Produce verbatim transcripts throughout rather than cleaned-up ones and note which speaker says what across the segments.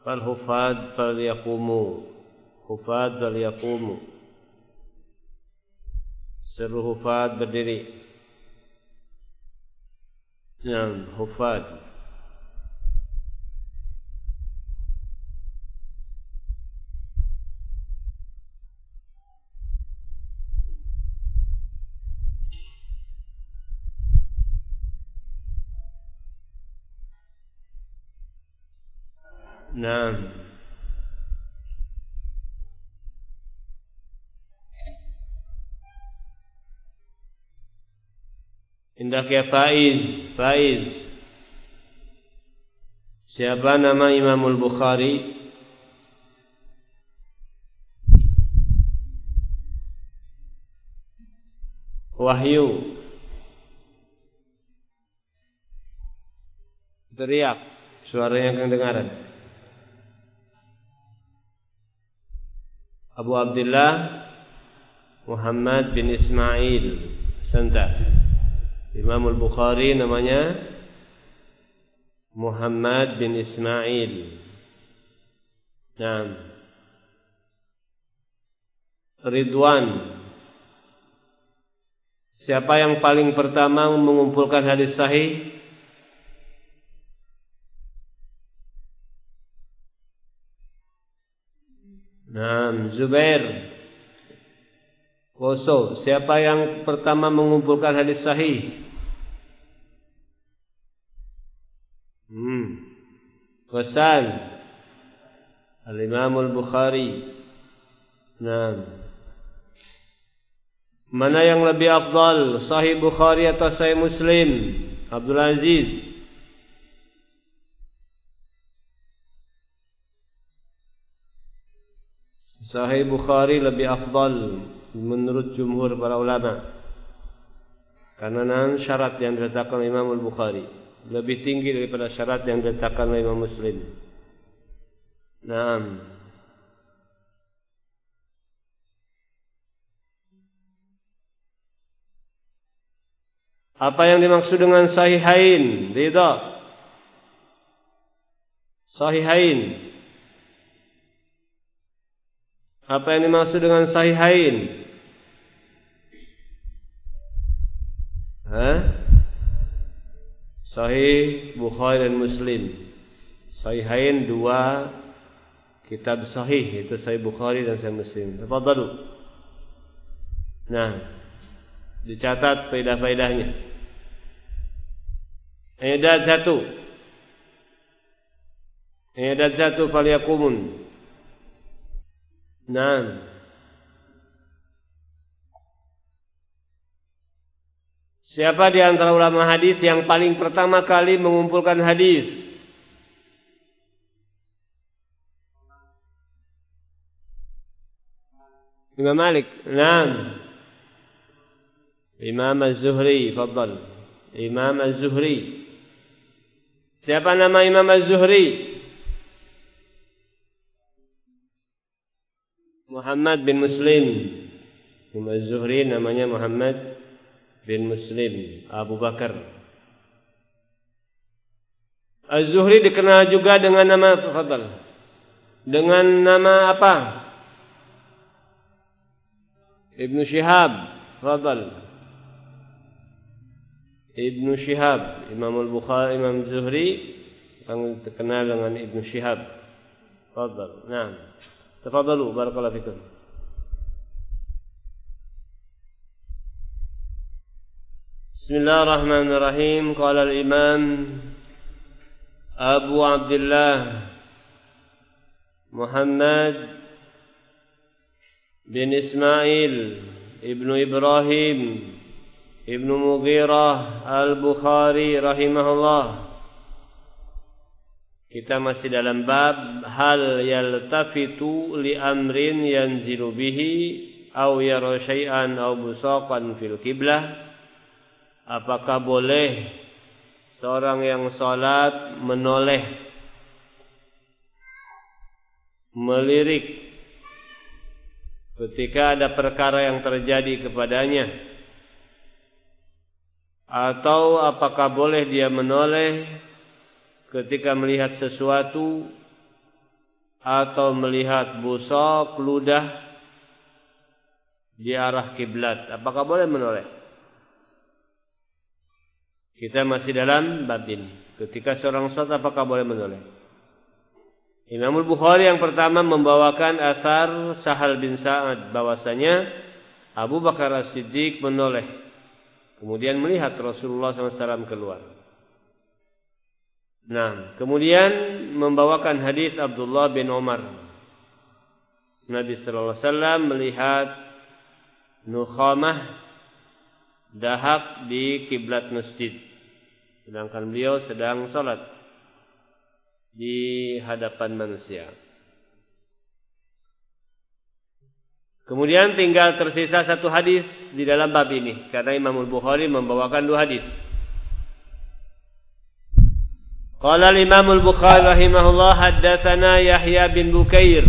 Speaker 1: Fal hufad fal yaqumu. Hufad fal yaqumu. Seluruh hufad berdiri. Naam, hufad. Naam. Indak ya Faiz, Faiz. Siapa nama Imamul Bukhari? Wahyu. Teriak, suaranya kedengaran. Abu Abdullah Muhammad bin Ismail. Santa. Imamul Bukhari namanya Muhammad bin Ismail. Naam. Ridwan. Siapa yang paling pertama mengumpulkan hadis sahih? Naam, Zubair. Koso. Siapa yang pertama mengumpulkan hadis sahih? Hmm. Qasan. Al-Imam Al-Bukhari. Naam. Mana yang lebih afdal, Sahih Bukhari atau Sahih Muslim? Abdul Aziz. Sahih Bukhari lebih afdal menurut jumhur para ulama. Karena syarat yang diletakkan oleh Imam Al-Bukhari lebih tinggi daripada syarat yang diletakkan oleh Imam Muslim. Naam. Apa yang dimaksud dengan sahihain? Ridha. Sahihain. Apa yang dimaksud dengan sahihain? Hah? Sahih Bukhari dan Muslim. Sahihain dua kitab sahih, itu Sahih Bukhari dan Sahih Muslim. Tafadhalu. Nah, dicatat faedah-faedahnya. I'dad satu. I'dad satu falyaqumun. Nah. Siapa di antara ulama hadis yang paling pertama kali mengumpulkan hadis? Imam Malik. Naam. Imam Az-Zuhri, fadhal. Imam Az-Zuhri. Siapa nama Imam Az-Zuhri? Muhammad bin Muslim. Imam Az-Zuhri namanya Muhammad bin Muslim Abu Bakar. Az-Zuhri dikenal juga dengan nama fadhal. Dengan nama apa? Ibnu Syihab, fadhal. Ibnu Syihab, Imam Al-Bukhari, Imam Zuhri yang terkenal dengan Ibnu Syihab. Fadhal. Naam. Tafadhalu, barakallahu fikum. Bismillahirrahmanirrahim. Qala al-Imam Abu Abdullah Muhammad bin Ismail Ibnu Ibrahim Ibnu Mughirah Al-Bukhari rahimahullah. Kita masih dalam bab hal yaltafitu li amrin yanzilu bihi aw yara syai'an aw busaqan fil qiblah. Apakah boleh seorang yang salat menoleh, melirik ketika ada perkara yang terjadi kepadanya, atau apakah boleh dia menoleh ketika melihat sesuatu atau melihat busok, ludah di arah kiblat, apakah boleh menoleh? Kita masih dalam bab ini. Ketika seorang salat apakah boleh menoleh? Imam Al-Bukhari yang pertama membawakan asar Sahal bin Sa'ad bahwasanya Abu Bakar As-Siddiq menoleh, kemudian melihat Rasulullah shallallahu alaihi wasallam keluar. Nah, kemudian membawakan hadis Abdullah bin Umar. Nabi sallallahu alaihi wasallam melihat nukhamah dahak di kiblat masjid, sedangkan beliau sedang salat di hadapan manusia. Kemudian tinggal tersisa satu hadis di dalam bab ini, karena Imam Al-Bukhari membawakan dua hadis. Qala al-Imam Al-Bukhari rahimahullah, haddatsana Yahya bin Bukair.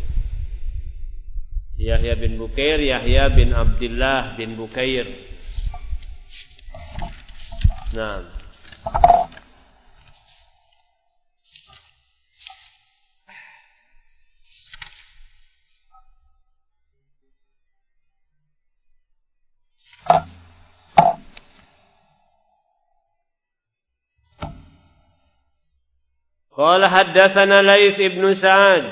Speaker 1: Yahya bin Bukair, Yahya bin Abdullah bin Bukair. Nah. Qala haddatsana Laits ibn Sa'ad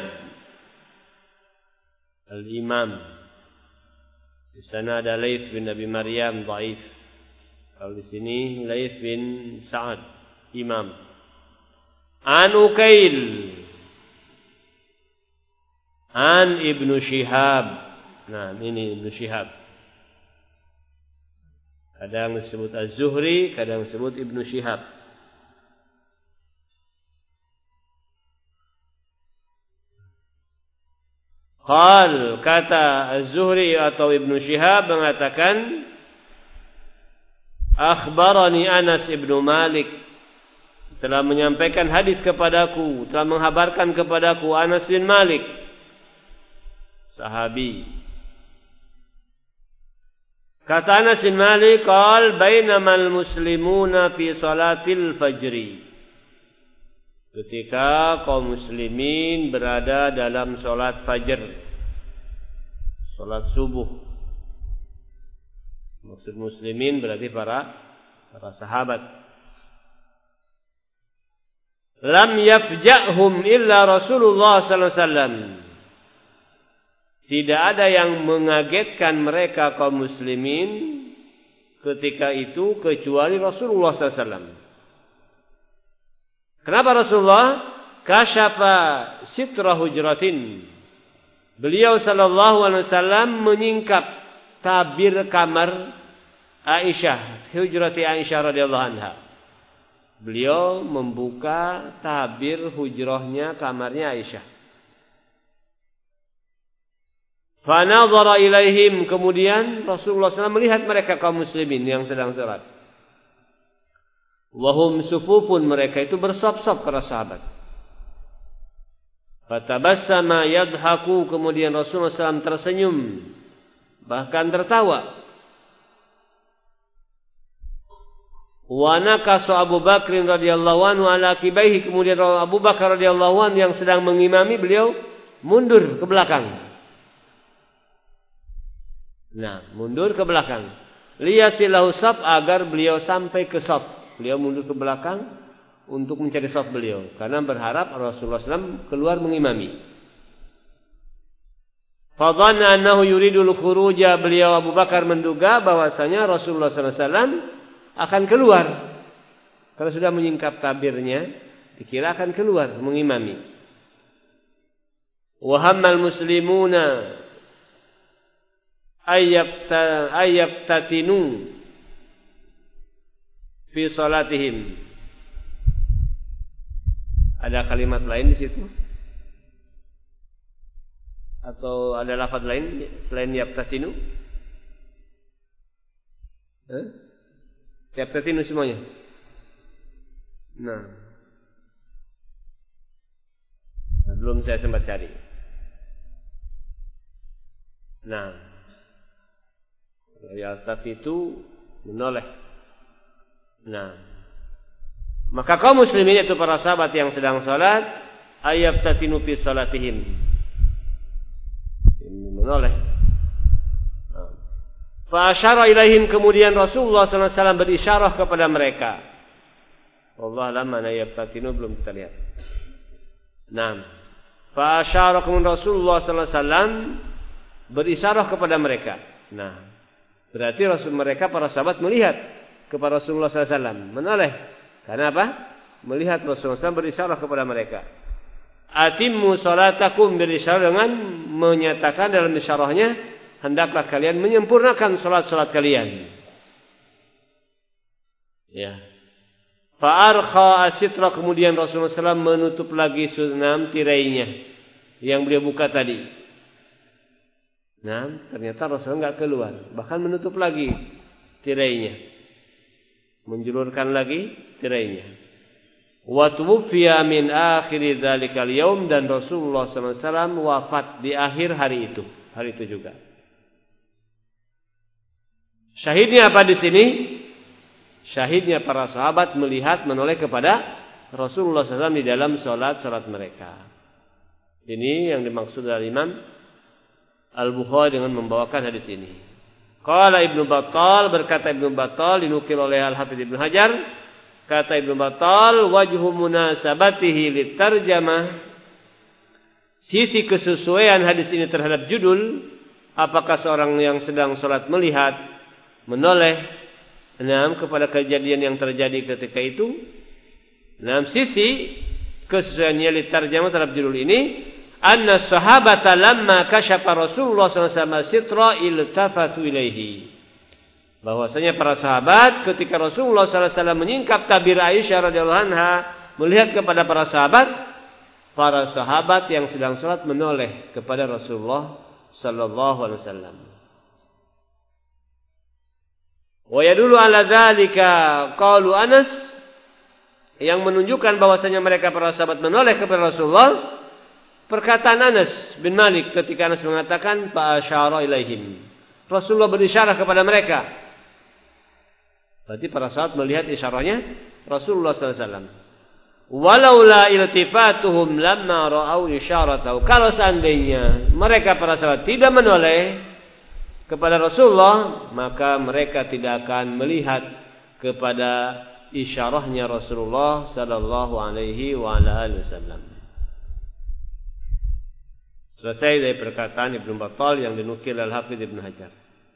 Speaker 1: al-Imam. Di sana ada Laits bin Abi Maryam dhaif. Kalau di sini Laits bin Sa'ad Imam. An Ukail An Ibnu Syihab. Nah, ini Ibnu Syihab. Kadang disebut Az-Zuhri, kadang disebut Ibnu Syihab. Qal, kata Az-Zuhri atau Ibnu Syihab mengatakan, akhbarani Anas ibnu Malik, telah menyampaikan hadis kepadaku, telah menghabarkan kepadaku Anas bin Malik, sahabi. Kata Anas bin Malik, qal bainamal muslimuna fi salatil fajri, ketika kaum muslimin berada dalam solat fajar, solat subuh. Maksud muslimin berarti para para sahabat. Lam yafja'hum illa Rasulullah sallallahu alaihi wasallam. Tidak ada yang mengagetkan mereka kaum muslimin ketika itu kecuali Rasulullah sallallahu alaihi wasallam. Kenapa Rasulullah? Kasyafa sitra hujratin. Beliau sallallahu alaihi wasallam menyingkap tabir kamar Aisyah, hujrati Aisyah radhiyallahu anha. Beliau membuka tabir hujrahnya, kamarnya Aisyah. Fa nadhara ilaihim, kemudian Rasulullah sallallahu alaihi wasallam melihat mereka kaum muslimin yang sedang salat. Wahum sufufun, mereka itu bersop-sop para sahabat. Fatabassama yadhaku, kemudian Rasulullah sallallahu alaihi wasallam tersenyum, bahkan tertawa. Wa nakasa Abu Bakr radhiyallahu anhu ala kibaihi, kemudian Abu Bakar radhiyallahu anhu yang sedang mengimami beliau mundur ke belakang. Nah, mundur ke belakang. Liyasilahu saf, agar beliau sampai ke saf. Beliau mundur ke belakang untuk mencari saf beliau, karena berharap Rasulullah sallallahu alaihi wasallam keluar mengimami. Fadhanna annahu yuridul khuruja, beliau Abu Bakar menduga bahwasanya Rasulullah sallallahu alaihi wasallam akan keluar. Kalau sudah menyingkap tabirnya, dikira akan keluar mengimami. Wa hammal muslimuna ayyabta ayyabtatinu fi salatihim. Ada kalimat lain di situ? Atau ada lafaz lain selain yabtatinu? Eh? Yabtatinu semuanya. Nah. Nah, belum saya sempat cari. Nah. Yabtatitu menoleh. Nah, maka kaum muslimin, itu para sahabat yang sedang salat, ayabtatinu fi salatihim. Menoleh. Fa asyara ilaihim, kemudian Rasulullah sallallahu alaihi wasallam berisyarah kepada mereka. Allah alam mana ayabtatinu belum kita lihat. Naam. Fa asyara, kemudian Rasulullah sallallahu alaihi wasallam berisyarah kepada mereka. Nah, berarti Rasul mereka para sahabat melihat kepada Rasulullah sallallahu alaihi wasallam, menoleh. Karena apa? Melihat Rasulullah sallallahu alaihi wasallam berisyarah kepada mereka. Atimmu salatakum, berisyarah dengan menyatakan dalam isyarahnya, hendaklah kalian menyempurnakan salat-salat kalian. Ya. Fa'arkha asitra, kemudian Rasulullah sallallahu alaihi wasallam menutup lagi sunam tirainya yang beliau buka tadi. Nah, ternyata Rasulullah enggak keluar, bahkan menutup lagi tirainya, menjulurkan lagi tirainya. Wa tuwfiya min akhir dzalikal yaum, dan Rasulullah sallallahu alaihi wasallam wafat di akhir hari itu, hari itu juga. Syahidnya apa di sini? Syahidnya para sahabat melihat, menoleh kepada Rasulullah sallallahu alaihi wasallam di dalam salat-salat mereka. Ini yang dimaksud oleh Imam Al-Bukhari dengan membawakan hadis ini. Qala Ibnu Battal, berkata Ibnu Battal, dinukil oleh Al-Hafidz Ibnu Hajar, kata Ibnu Battal, wajhu munasabatihi litarjamah, sisi kesesuaian hadis ini terhadap judul, apakah seorang yang sedang salat melihat, menoleh enam kepada kejadian yang terjadi ketika itu. Enam sisi kesesuaiannya litarjamah terhadap judul ini, anna sahabata lamma kasyafa Rasulullah sallallahu alaihi wasallam sitra iltafatu ilaihi, bahwasanya para sahabat ketika Rasulullah sallallahu alaihi wasallam menyingkap tabir Aisyah radhiyallahu anha melihat kepada para sahabat, para sahabat yang sedang salat menoleh kepada Rasulullah sallallahu alaihi wasallam. Wa yadullu ala dzalika qaulu Anas, yang menunjukkan bahwasanya mereka para sahabat menoleh kepada Rasulullah, perkataan Anas bin Malik ketika Anas mengatakan fa asyara ilaihim, Rasulullah berisyarah kepada mereka. Berarti para sahabat melihat isyarahnya Rasulullah sallallahu alaihi wasallam. Walaula iltifatuhum lamma ra'au isyaratahu, kalau seandainya mereka para sahabat tidak menoleh kepada Rasulullah, maka mereka tidak akan melihat kepada isyarahnya Rasulullah sallallahu alaihi wa ala alihi wasallam. Selesai dari perkataan Ibnu Battal yang dinukil Al-Hafidz Ibnu Hajar.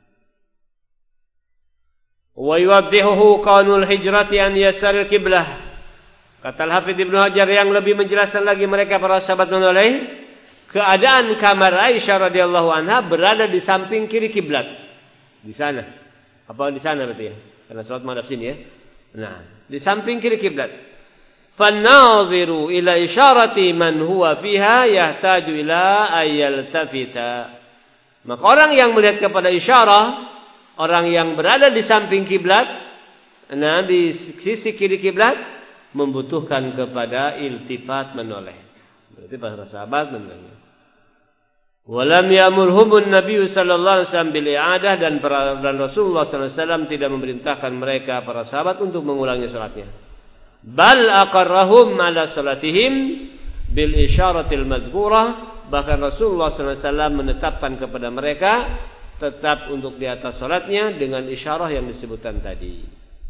Speaker 1: Wa yuwaddihuhu qaulul hijrati an yasaril qiblah. Kata Al-Hafidz Ibnu Hajar yang lebih menjelaskan lagi mereka para sahabat menoleh, keadaan kamar Aisyah radhiyallahu anha berada di samping kiri kiblat. Di sana. Apa di sana berarti ya? Karena salat madhab sini ya. Nah, di samping kiri kiblat. Fan-nadhiru ila isyarati man huwa fiha yahtaju ila ayyaltafita. Maka orang yang melihat kepada isyarah orang yang berada di samping kiblat, nah di sisi kiri kiblat, membutuhkan kepada iltifat, menoleh. Berarti para sahabat menoleh. Walam ya'murhumun Nabi sallallahu alaihi wasallam bil i'adah, dan dan Rasulullah sallallahu alaihi wasallam tidak memerintahkan mereka para sahabat untuk mengulangi salatnya. Bal aqarrahum ala salatihim bil isyaratil madhkurah, bahkan Rasulullah sallallahu alaihi wasallam menetapkan kepada mereka tetap untuk di atas salatnya dengan isyarah yang disebutkan tadi.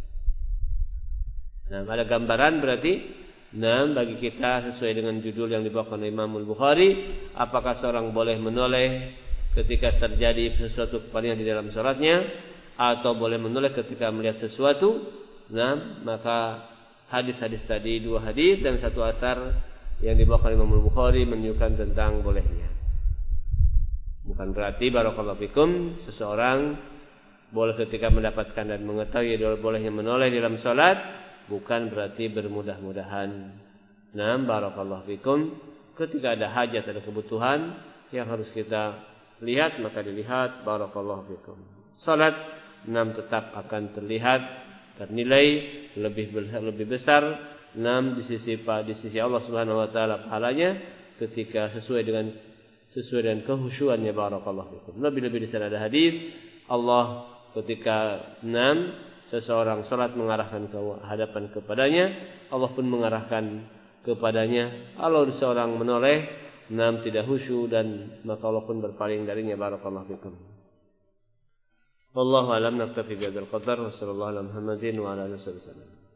Speaker 1: Nah, ada gambaran berarti. Nah, bagi kita sesuai dengan judul yang dibawakan oleh Imam Al-Bukhari, apakah seorang boleh menoleh ketika terjadi sesuatu kepadanya di dalam salatnya, atau boleh menoleh ketika melihat sesuatu? Nah, maka hadis-hadis tadi, dua hadis dan satu asar yang dibawakan oleh Imam Al-Bukhari menunjukkan tentang bolehnya. Bukan berarti barakallahu fikum seseorang boleh ketika mendapatkan dan mengetahui bolehnya menoleh dalam salat, bukan berarti bermudah-mudahan. Nah, barakallahu fikum, ketika ada hajat, ada kebutuhan yang harus kita lihat, maka dilihat. Barakallahu fikum. Salat enam tetap akan terlihat, ternilai lebih lebih besar enam di sisi di sisi Allah Subhanahu wa taala pahalanya ketika sesuai dengan sesuai dengan kehusyuannya. Barakallahu fikum. Lebih-lebih di sana ada hadis Allah ketika enam seseorang salat mengarahkan ke hadapan kepadanya, Allah pun mengarahkan kepadanya. Kalau seorang menoleh, nam tidak khusyuk dan maka Allah pun berpaling darinya. Barakallahu fikum. Wallahu a'lam. Naktafi bihadzal qadar wa sallallahu ala Muhammadin wa ala alihi wasallam.